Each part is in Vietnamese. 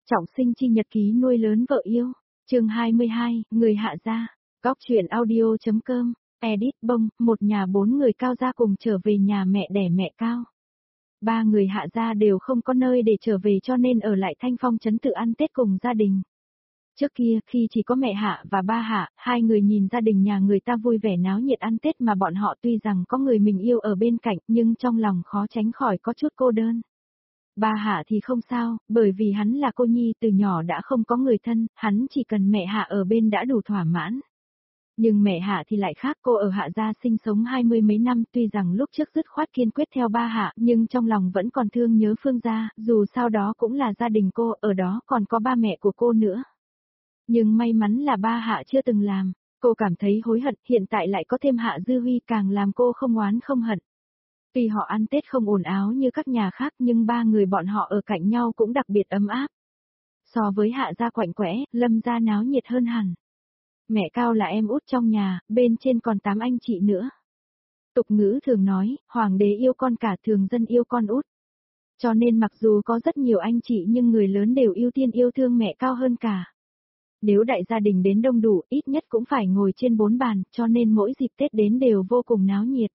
Trọng sinh chi nhật ký nuôi lớn vợ yêu. Chương 22, người hạ gia. Góc truyện audio.com. Edit bông, một nhà 4 người Cao gia cùng trở về nhà mẹ đẻ mẹ Cao. 3 người hạ gia đều không có nơi để trở về cho nên ở lại Thanh Phong trấn tự ăn Tết cùng gia đình. Trước kia, khi chỉ có mẹ Hạ và ba Hạ, hai người nhìn gia đình nhà người ta vui vẻ náo nhiệt ăn Tết mà bọn họ tuy rằng có người mình yêu ở bên cạnh nhưng trong lòng khó tránh khỏi có chút cô đơn. Ba Hạ thì không sao, bởi vì hắn là cô nhi từ nhỏ đã không có người thân, hắn chỉ cần mẹ Hạ ở bên đã đủ thỏa mãn. Nhưng mẹ Hạ thì lại khác, cô ở Hạ gia sinh sống 20 mấy năm, tuy rằng lúc trước dứt khoát kiên quyết theo ba Hạ, nhưng trong lòng vẫn còn thương nhớ Phương gia, dù sao đó cũng là gia đình cô, ở đó còn có ba mẹ của cô nữa. Nhưng may mắn là ba Hạ chưa từng làm, cô cảm thấy hối hận, hiện tại lại có thêm Hạ Dư Huy càng làm cô không oán không hận. Tuy họ ăn Tết không ồn ào như các nhà khác nhưng ba người bọn họ ở cạnh nhau cũng đặc biệt ấm áp. So với Hạ gia quạnh quẽ, Lâm gia náo nhiệt hơn hẳn. Mẹ Cao là em út trong nhà, bên trên còn 8 anh chị nữa. Tục ngữ thường nói, hoàng đế yêu con cả, thường dân yêu con út. Cho nên mặc dù có rất nhiều anh chị nhưng người lớn đều ưu tiên yêu thương mẹ Cao hơn cả. Nếu đại gia đình đến đông đủ, ít nhất cũng phải ngồi trên 4 bàn, cho nên mỗi dịp Tết đến đều vô cùng náo nhiệt.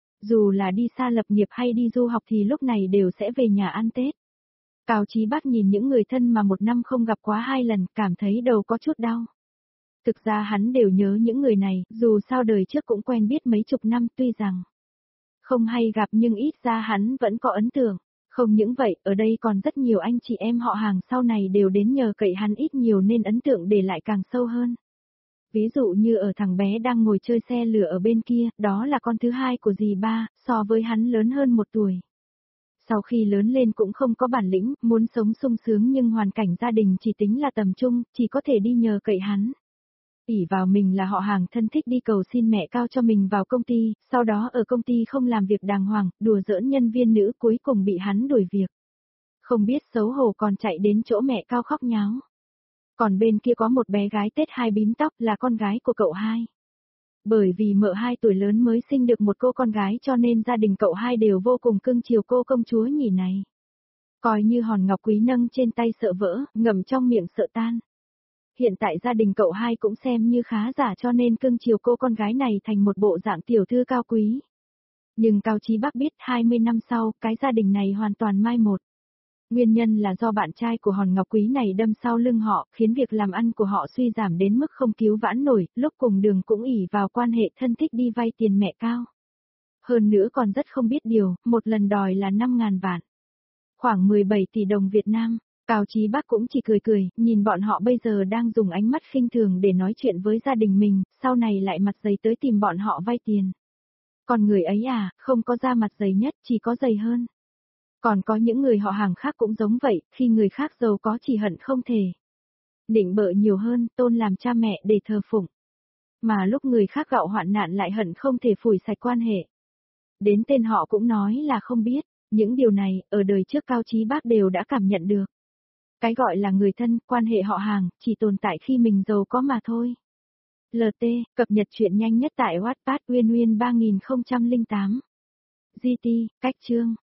Dù là đi xa lập nghiệp hay đi du học thì lúc này đều sẽ về nhà ăn Tết. Cao Chí Bắc nhìn những người thân mà một năm không gặp quá 2 lần, cảm thấy đầu có chút đau. Thực ra hắn đều nhớ những người này, dù sao đời trước cũng quen biết mấy chục năm, tuy rằng không hay gặp nhưng ít ra hắn vẫn có ấn tượng. Không những vậy, ở đây còn rất nhiều anh chị em họ hàng sau này đều đến nhờ cậy hắn ít nhiều nên ấn tượng để lại càng sâu hơn. Ví dụ như ở thằng bé đang ngồi chơi xe lửa ở bên kia, đó là con thứ hai của dì ba, so với hắn lớn hơn 1 tuổi. Sau khi lớn lên cũng không có bản lĩnh, muốn sống sung sướng nhưng hoàn cảnh gia đình chỉ tính là tầm trung, chỉ có thể đi nhờ cậy hắn. ỷ vào mình là họ hàng thân thích đi cầu xin mẹ Cao cho mình vào công ty, sau đó ở công ty không làm việc đàng hoàng, đùa giỡn nhân viên nữ cuối cùng bị hắn đuổi việc. Không biết xấu hổ còn chạy đến chỗ mẹ Cao khóc nháo. Còn bên kia có một bé gái Tết 2 bím tóc là con gái của cậu hai. Bởi vì mợ 2 tuổi lớn mới sinh được một cô con gái cho nên gia đình cậu hai đều vô cùng cưng chiều cô công chúa nhỉ này. Coi như hòn ngọc quý nâng trên tay sợ vỡ, ngậm trong miệng sợ tan. Hiện tại gia đình cậu hai cũng xem như khá giả cho nên cưng chiều cô con gái này thành một bộ dạng tiểu thư cao quý. Nhưng Cao Chí Bắc biết 20 năm sau, cái gia đình này hoàn toàn mai một. Nguyên nhân là do bạn trai của hòn ngọc quý này đâm sau lưng họ, khiến việc làm ăn của họ suy giảm đến mức không cứu vãn nổi, lúc cùng đường cũng ỷ vào quan hệ thân thích đi vay tiền mẹ Cao. Hơn nữa còn rất không biết điều, một lần đòi là 5.000 vạn. Khoảng 17 tỷ đồng Việt Nam. Cao Chí Bắc cũng chỉ cười cười, nhìn bọn họ bây giờ đang dùng ánh mắt khinh thường để nói chuyện với gia đình mình, sau này lại mặt dày tới tìm bọn họ vay tiền. Còn người ấy à, không có da mặt dày nhất, chỉ có dày hơn. Còn có những người họ hàng khác cũng giống vậy, khi người khác giàu có chỉ hận không thể. Định bợ nhiều hơn, tôn làm cha mẹ để thờ phụng. Mà lúc người khác gạo hoạn nạn lại hận không thể phủi sạch quan hệ. Đến tên họ cũng nói là không biết, những điều này, ở đời trước Cao Chí Bắc đều đã cảm nhận được. Cái gọi là người thân, quan hệ họ hàng, chỉ tồn tại khi mình giàu có mà thôi. LT, cập nhật truyện nhanh nhất tại Wattpad Uyên Uyên 3008. GT, cách chương.